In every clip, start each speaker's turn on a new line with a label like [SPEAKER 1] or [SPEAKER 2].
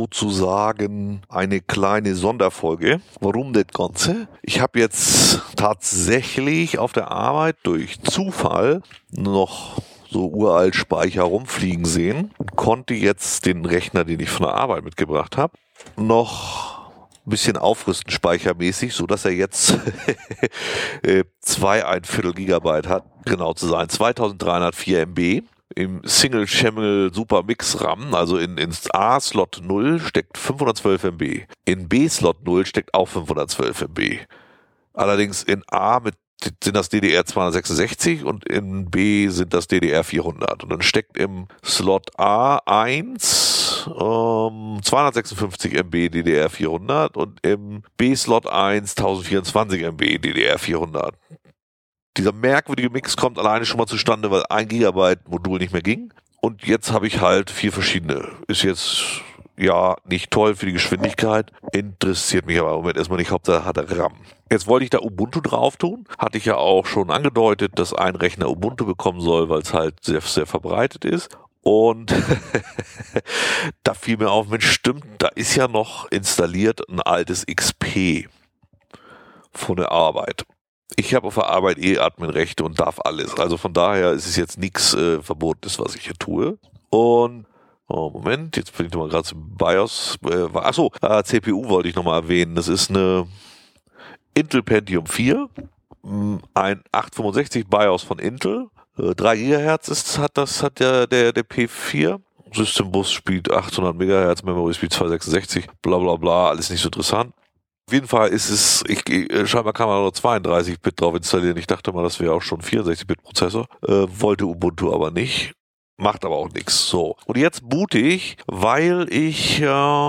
[SPEAKER 1] sozusagen eine kleine Sonderfolge. Warum das Ganze? Ich habe jetzt tatsächlich auf der Arbeit durch Zufall noch so uralt Speicher rumfliegen sehen und konnte jetzt den Rechner, den ich von der Arbeit mitgebracht habe, noch ein bisschen aufrüsten speichermäßig, sodass er jetzt 2,25 Gigabyte hat, genau zu sein, 2304 MB. Im Single Channel Super Mix RAM, also in A-Slot 0 steckt 512 MB. In B-Slot 0 steckt auch 512 MB. Allerdings in A sind das DDR 266 und in B sind das DDR 400. Und dann steckt im Slot A1 256 MB DDR 400 und im B-Slot 1 1024 MB DDR 400. Dieser merkwürdige Mix kommt alleine schon mal zustande, weil 1 Gigabyte Modul nicht mehr ging. Und jetzt habe ich halt 4 verschiedene. Ist jetzt ja nicht toll für die Geschwindigkeit, interessiert mich aber im Moment erstmal nicht, Hauptsache hat er RAM. Jetzt wollte ich da Ubuntu drauf tun. Hatte ich ja auch schon angedeutet, dass ein Rechner Ubuntu bekommen soll, weil es halt sehr, sehr verbreitet ist. Und da fiel mir auf, Mensch, stimmt, da ist ja noch installiert ein altes XP von der Arbeit. Ich habe auf der Arbeit Adminrechte und darf alles. Also von daher ist es jetzt nichts Verbotenes, was ich hier tue. Und Moment, jetzt bin ich nochmal gerade zum BIOS. CPU wollte ich nochmal erwähnen. Das ist eine Intel Pentium 4, ein 865 BIOS von Intel. 3 GHz hat der P4. Systembus spielt 800 MHz, Memory spielt 266, bla bla bla, alles nicht so interessant. Auf jeden Fall ist es, scheinbar kann man nur 32-Bit drauf installieren. Ich dachte mal, das wäre auch schon 64-Bit-Prozessor. Wollte Ubuntu aber nicht. Macht aber auch nichts. So. Und jetzt boote ich, weil ich,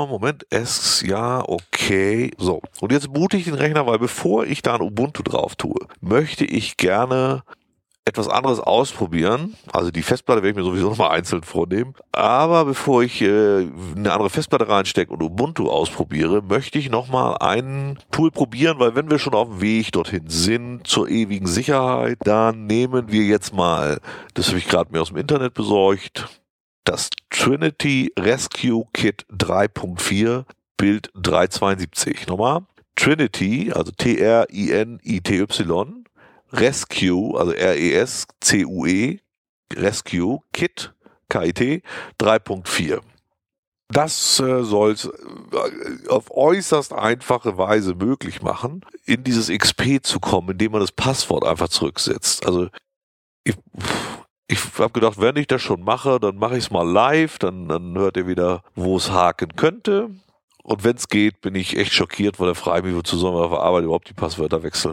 [SPEAKER 1] So. Und jetzt boote ich den Rechner, weil bevor ich da ein Ubuntu drauf tue, möchte ich gerne etwas anderes ausprobieren. Also die Festplatte werde ich mir sowieso nochmal einzeln vornehmen. Aber bevor ich eine andere Festplatte reinstecke und Ubuntu ausprobiere, möchte ich nochmal ein Tool probieren, weil wenn wir schon auf dem Weg dorthin sind, zur ewigen Sicherheit, dann nehmen wir jetzt mal, das habe ich gerade mir aus dem Internet besorgt, das Trinity Rescue Kit 3.4 Bild 372. Nochmal. Trinity, also Trinity, Rescue, also RESCUE, Rescue Kit, KIT 3.4. Das soll es auf äußerst einfache Weise möglich machen, in dieses XP zu kommen, indem man das Passwort einfach zurücksetzt. Also ich habe gedacht, wenn ich das schon mache, dann mache ich es mal live, dann hört ihr wieder, wo es haken könnte. Und wenn es geht, bin ich echt schockiert, weil er fragt mich, wozu sollen wir auf der Arbeit überhaupt die Passwörter wechseln.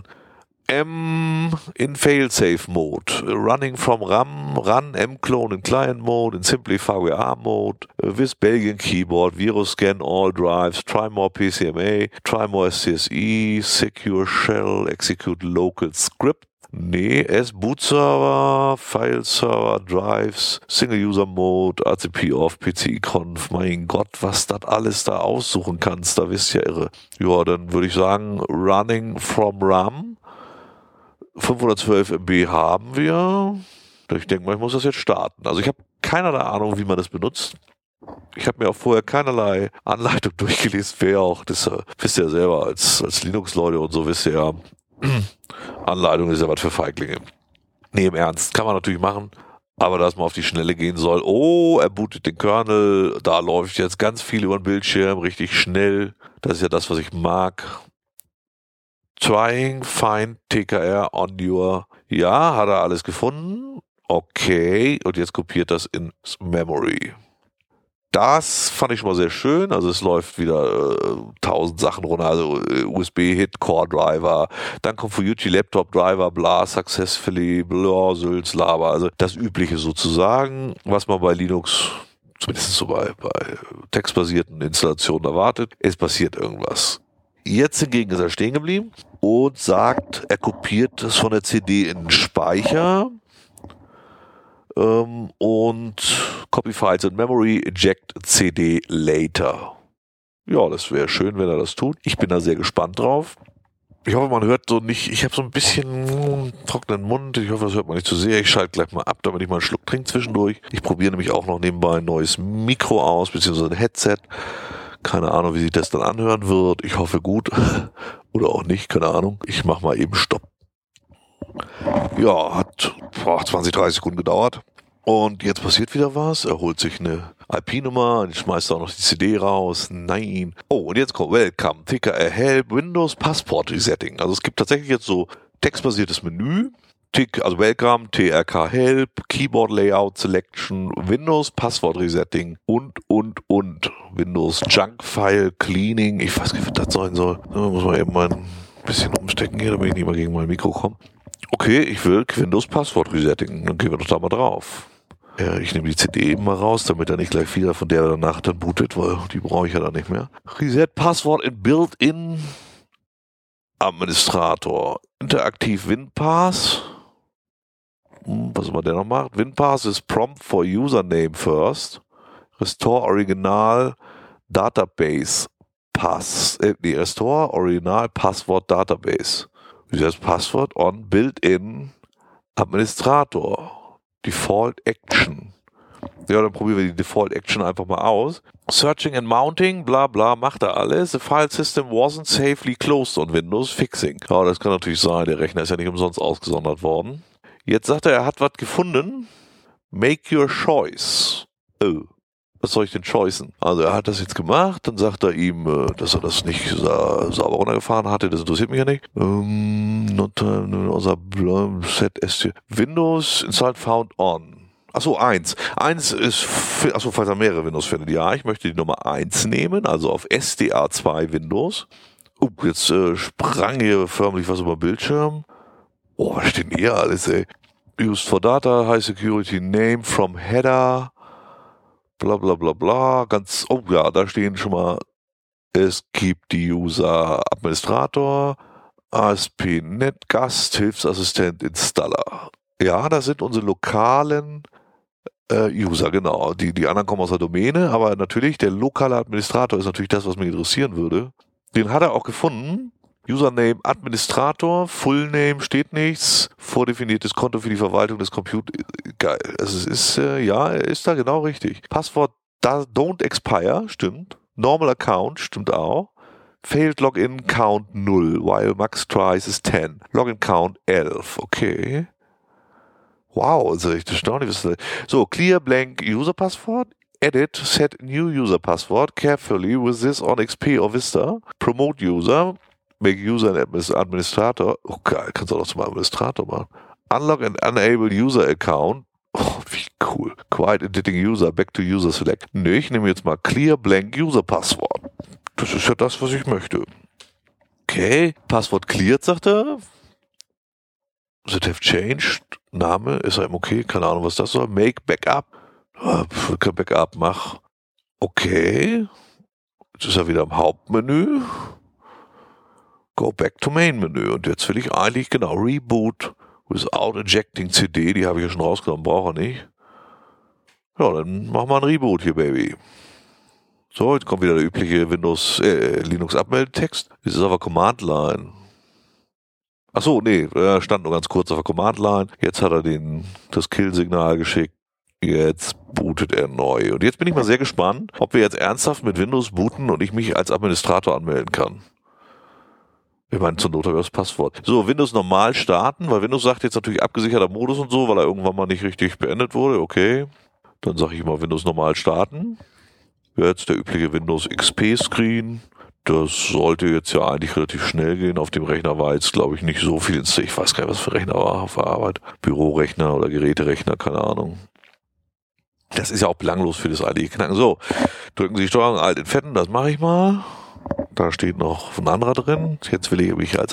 [SPEAKER 1] In Failsafe Mode, Running from RAM, Run Mclone in Client Mode, in Simplify VWA Mode, with Belgian Keyboard, Virus Scan All Drives, Try More PCMA, Try More SCSE, Secure Shell, Execute Local Script. Nee, Boot Server, File Server, Drives, Single User Mode, ACP Off, PCI Conf, mein Gott, was das alles da aussuchen kannst, da wisst ihr irre. Ja, dann würde ich sagen, Running from RAM. 512 MB haben wir. Ich denke mal, ich muss das jetzt starten. Also ich habe keinerlei Ahnung, wie man das benutzt. Ich habe mir auch vorher keinerlei Anleitung durchgelesen. Wer auch, das wisst ihr ja selber, als Linux-Leute und so wisst ihr ja, Anleitung ist ja was für Feiglinge. Nee, im Ernst, kann man natürlich machen. Aber dass man auf die Schnelle gehen soll, er bootet den Kernel, da läuft jetzt ganz viel über den Bildschirm, richtig schnell. Das ist ja das, was ich mag. Trying, find TKR on your... Ja, hat er alles gefunden. Okay, und jetzt kopiert das ins Memory. Das fand ich schon mal sehr schön. Also es läuft wieder 1000 Sachen runter. Also USB-Hit, Core-Driver. Dann kommt Fuji Laptop-Driver, bla, successfully, bla, Sülz, Lava. Also das Übliche sozusagen, was man bei Linux, zumindest so bei textbasierten Installationen erwartet. Es passiert irgendwas. Jetzt hingegen ist er stehen geblieben und sagt, er kopiert das von der CD in den Speicher und Copy Files in Memory, Eject CD later. Ja, das wäre schön, wenn er das tut. Ich bin da sehr gespannt drauf. Ich hoffe, man hört so nicht, ich habe so ein bisschen trockenen Mund, ich hoffe, das hört man nicht zu sehr. Ich schalte gleich mal ab, damit ich mal einen Schluck trinke zwischendurch. Ich probiere nämlich auch noch nebenbei ein neues Mikro aus, beziehungsweise ein Headset. Keine Ahnung, wie sich das dann anhören wird. Ich hoffe gut. Oder auch nicht, keine Ahnung. Ich mache mal eben Stopp. Ja, hat 20, 30 Sekunden gedauert. Und jetzt passiert wieder was. Er holt sich eine IP-Nummer, schmeißt auch noch die CD raus. Nein. Oh, und jetzt kommt Welcome, Ticker, Help, Windows, Passwort Resetting. Also es gibt tatsächlich jetzt so textbasiertes Menü. Also Welcome, TRK Help, Keyboard Layout Selection, Windows Passwort Resetting und. Windows Junk File Cleaning. Ich weiß nicht, was das sein soll. Da muss man eben mal ein bisschen umstecken hier, damit ich nicht mal gegen mein Mikro komme. Okay, ich will Windows Passwort Resetting. Dann gehen wir doch da mal drauf. Ja, ich nehme die CD eben mal raus, damit er nicht gleich wieder von der danach dann bootet, weil die brauche ich ja dann nicht mehr. Reset Passwort in Built-in Administrator. Interaktiv WinPass. Was immer der noch macht. WinPass ist Prompt for Username first. Restore Original Database Pass. Restore Original Passwort Database. Reset Passwort on Built-in Administrator. Default Action. Ja, dann probieren wir die Default Action einfach mal aus. Searching and Mounting, bla bla, macht er alles. The file system wasn't safely closed on Windows. Fixing. Ja, das kann natürlich sein. Der Rechner ist ja nicht umsonst ausgesondert worden. Jetzt sagt er hat was gefunden. Make your choice. Oh. Was soll ich denn choicen? Also er hat das jetzt gemacht, dann sagt er ihm, dass er das nicht sauber runtergefahren hatte, das interessiert mich ja nicht. Set Windows installed found on. Achso, 1. 1 ist, falls er mehrere Windows findet. Ja, ich möchte die Nummer 1 nehmen, also auf SDA2 Windows. Jetzt sprang hier förmlich was über den Bildschirm. Oh, was steht denn hier alles, ey? Used for Data, High Security Name from Header. Bla bla bla bla, da stehen schon mal, es gibt die User Administrator, ASP.NET Gast, Hilfsassistent, Installer. Ja, das sind unsere lokalen User, genau. Die anderen kommen aus der Domäne, aber natürlich, der lokale Administrator ist natürlich das, was mich interessieren würde. Den hat er auch gefunden. Username Administrator, Fullname steht nichts, vordefiniertes Konto für die Verwaltung des Computers. Geil. Also es ist, er ist da genau richtig. Passwort don't expire, stimmt. Normal Account, stimmt auch. Failed Login Count 0, while Max Tries is 10. Login Count 11, okay. Wow, also echt erstaunlich. So, Clear Blank User Passwort. Edit, set new user password carefully with this on XP or Vista. Promote User. Make User and Administrator. Oh geil, kannst du auch noch zum Administrator machen. Unlock and Enable User Account. Oh, wie cool. Quiet Editing User, Back to User Select. Nee, ich nehme jetzt mal Clear Blank User Passwort. Das ist ja das, was ich möchte. Okay, Passwort cleared, sagt er. That have changed. Name, ist er okay? Keine Ahnung, was das soll. Make Backup. Backup, mach. Okay. Jetzt ist er wieder im Hauptmenü. Go back to Main Menü. Und jetzt will ich eigentlich Reboot without ejecting CD. Die habe ich ja schon rausgenommen, brauche er nicht. Ja, dann machen wir einen Reboot hier, Baby. So, jetzt kommt wieder der übliche Linux Abmeldetext. Das ist aber Command Line. Achso, nee, er stand nur ganz kurz auf der Command Line. Jetzt hat er das Kill-Signal geschickt. Jetzt bootet er neu. Und jetzt bin ich mal sehr gespannt, ob wir jetzt ernsthaft mit Windows booten und ich mich als Administrator anmelden kann. Ich meine, zur Not habe ich das Passwort. So, Windows normal starten, weil Windows sagt jetzt natürlich abgesicherter Modus und so, weil er irgendwann mal nicht richtig beendet wurde. Okay, dann sage ich mal Windows normal starten. Jetzt der übliche Windows XP Screen. Das sollte jetzt ja eigentlich relativ schnell gehen. Auf dem Rechner war jetzt, glaube ich, nicht so viel installiert. Ich weiß gar nicht, was für Rechner war auf der Arbeit. Bürorechner oder Geräterechner, keine Ahnung. Das ist ja auch belanglos für das eigentliche Knacken. So, drücken Sie Steuerung Alt entfernen, das mache ich mal. Da steht noch ein anderer drin. Jetzt will ich mich als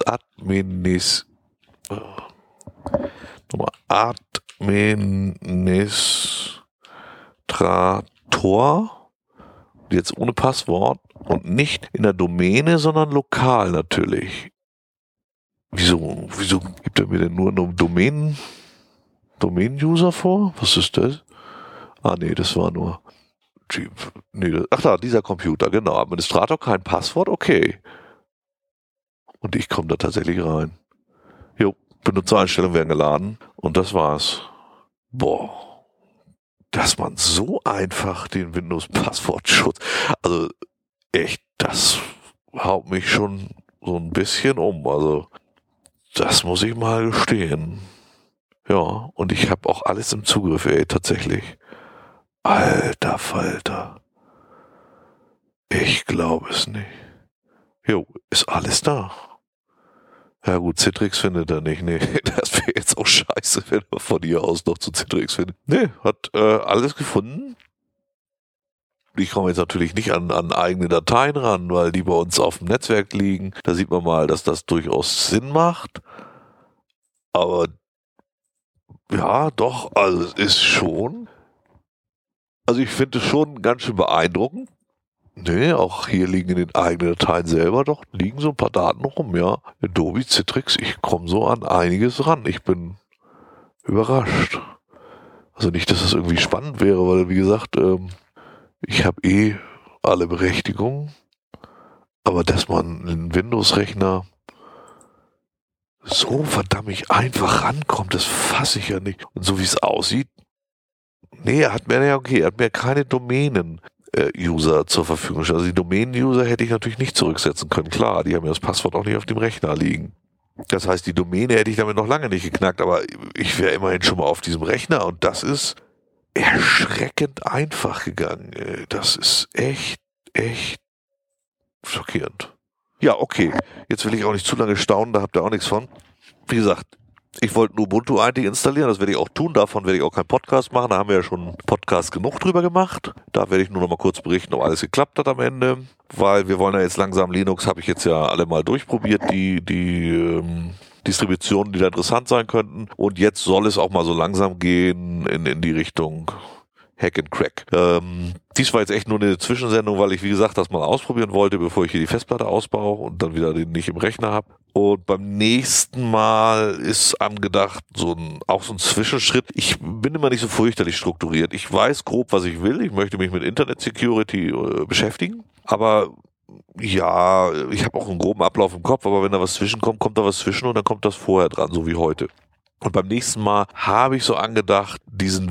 [SPEAKER 1] Administrator, jetzt ohne Passwort und nicht in der Domäne, sondern lokal natürlich. Wieso gibt er mir denn nur einen Domain-User vor? Was ist das? Ah nee, das war nur dieser Computer, genau. Administrator, kein Passwort, okay. Und ich komme da tatsächlich rein. Jo, Benutzereinstellungen werden geladen und das war's. Boah, dass man so einfach den Windows-Passwortschutz, also echt, das haut mich schon so ein bisschen um. Also, das muss ich mal gestehen. Ja, und ich habe auch alles im Zugriff, tatsächlich. Alter Falter. Ich glaube es nicht. Jo, ist alles da. Ja gut, Citrix findet er nicht. Nee, das wäre jetzt auch scheiße, wenn er von hier aus noch zu Citrix findet. Nee, hat alles gefunden. Ich komme jetzt natürlich nicht an eigene Dateien ran, weil die bei uns auf dem Netzwerk liegen. Da sieht man mal, dass das durchaus Sinn macht. Aber ja, doch, also es ist schon. Also ich finde es schon ganz schön beeindruckend. Nee, auch hier liegen in den eigenen Dateien selber doch, liegen so ein paar Daten rum, ja. Adobe Citrix, ich komme so an einiges ran. Ich bin überrascht. Also nicht, dass das irgendwie spannend wäre, weil wie gesagt, ich habe alle Berechtigungen. Aber dass man einen Windows-Rechner so verdammt einfach rankommt, das fasse ich ja nicht. Und so wie es aussieht, nee, er hat mir keine Domänen-User zur Verfügung gestellt. Also die Domänen-User hätte ich natürlich nicht zurücksetzen können. Klar, die haben ja das Passwort auch nicht auf dem Rechner liegen. Das heißt, die Domäne hätte ich damit noch lange nicht geknackt, aber ich wäre immerhin schon mal auf diesem Rechner und das ist erschreckend einfach gegangen. Das ist echt schockierend. Ja, okay. Jetzt will ich auch nicht zu lange staunen, da habt ihr auch nichts von. Wie gesagt, ich wollte nur Ubuntu eigentlich installieren, das werde ich auch tun, davon werde ich auch keinen Podcast machen, da haben wir ja schon Podcast genug drüber gemacht. Da werde ich nur noch mal kurz berichten, ob alles geklappt hat am Ende, weil wir wollen ja jetzt langsam, Linux habe ich jetzt ja alle mal durchprobiert, die Distributionen, die da interessant sein könnten, und jetzt soll es auch mal so langsam gehen in die Richtung Hack and Crack. Dies war jetzt echt nur eine Zwischensendung, weil ich, wie gesagt, das mal ausprobieren wollte, bevor ich hier die Festplatte ausbaue und dann wieder den nicht im Rechner habe. Und beim nächsten Mal ist angedacht, auch so ein Zwischenschritt. Ich bin immer nicht so fürchterlich strukturiert. Ich weiß grob, was ich will. Ich möchte mich mit Internet Security beschäftigen. Aber ja, ich habe auch einen groben Ablauf im Kopf, aber wenn da was zwischenkommt, kommt da was zwischen und dann kommt das vorher dran, so wie heute. Und beim nächsten Mal habe ich so angedacht, diesen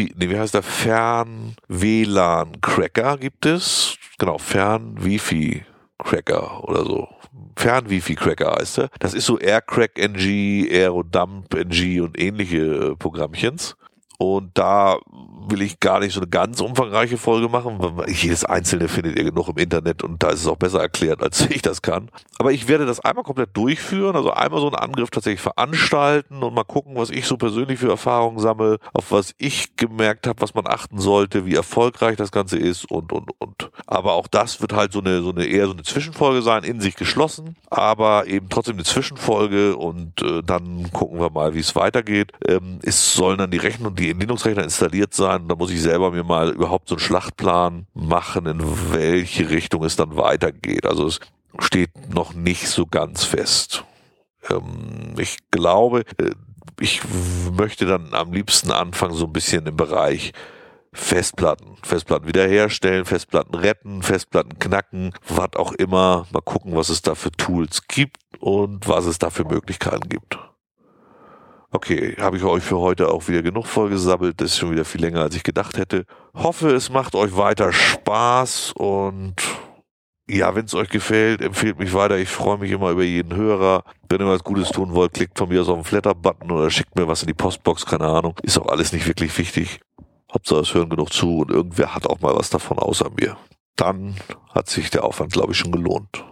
[SPEAKER 1] Fern-WLAN-Cracker gibt es. Genau, Fern-Wifi-Cracker oder so. Fern-Wifi-Cracker heißt er. Das ist so AirCrack-NG, AeroDump-NG und ähnliche Programmchens. Und da will ich gar nicht so eine ganz umfangreiche Folge machen, weil jedes einzelne findet ihr genug im Internet und da ist es auch besser erklärt, als ich das kann. Aber ich werde das einmal komplett durchführen, also einmal so einen Angriff tatsächlich veranstalten und mal gucken, was ich so persönlich für Erfahrungen sammle, auf was ich gemerkt habe, was man achten sollte, wie erfolgreich das Ganze ist und. Aber auch das wird halt eher so eine Zwischenfolge sein, in sich geschlossen, aber eben trotzdem eine Zwischenfolge und dann gucken wir mal, wie es weitergeht. Es sollen dann die Linux-Rechner installiert sein. Da muss ich selber mir mal überhaupt so einen Schlachtplan machen, in welche Richtung es dann weitergeht. Also es steht noch nicht so ganz fest. Ich glaube, ich möchte dann am liebsten anfangen so ein bisschen im Bereich Festplatten wiederherstellen, Festplatten retten, Festplatten knacken, was auch immer. Mal gucken, was es da für Tools gibt und was es da für Möglichkeiten gibt. Okay, habe ich euch für heute auch wieder genug vollgesabbelt. Das ist schon wieder viel länger, als ich gedacht hätte. Hoffe, es macht euch weiter Spaß und ja, wenn es euch gefällt, empfehlt mich weiter. Ich freue mich immer über jeden Hörer. Wenn ihr was Gutes tun wollt, klickt von mir aus auf den Flatter-Button oder schickt mir was in die Postbox, keine Ahnung. Ist auch alles nicht wirklich wichtig. Hauptsache, es hören genug zu und irgendwer hat auch mal was davon außer mir. Dann hat sich der Aufwand, glaube ich, schon gelohnt.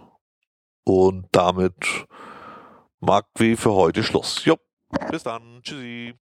[SPEAKER 1] Und damit mag wie für heute Schluss. Jo. Bis dann. Tschüssi.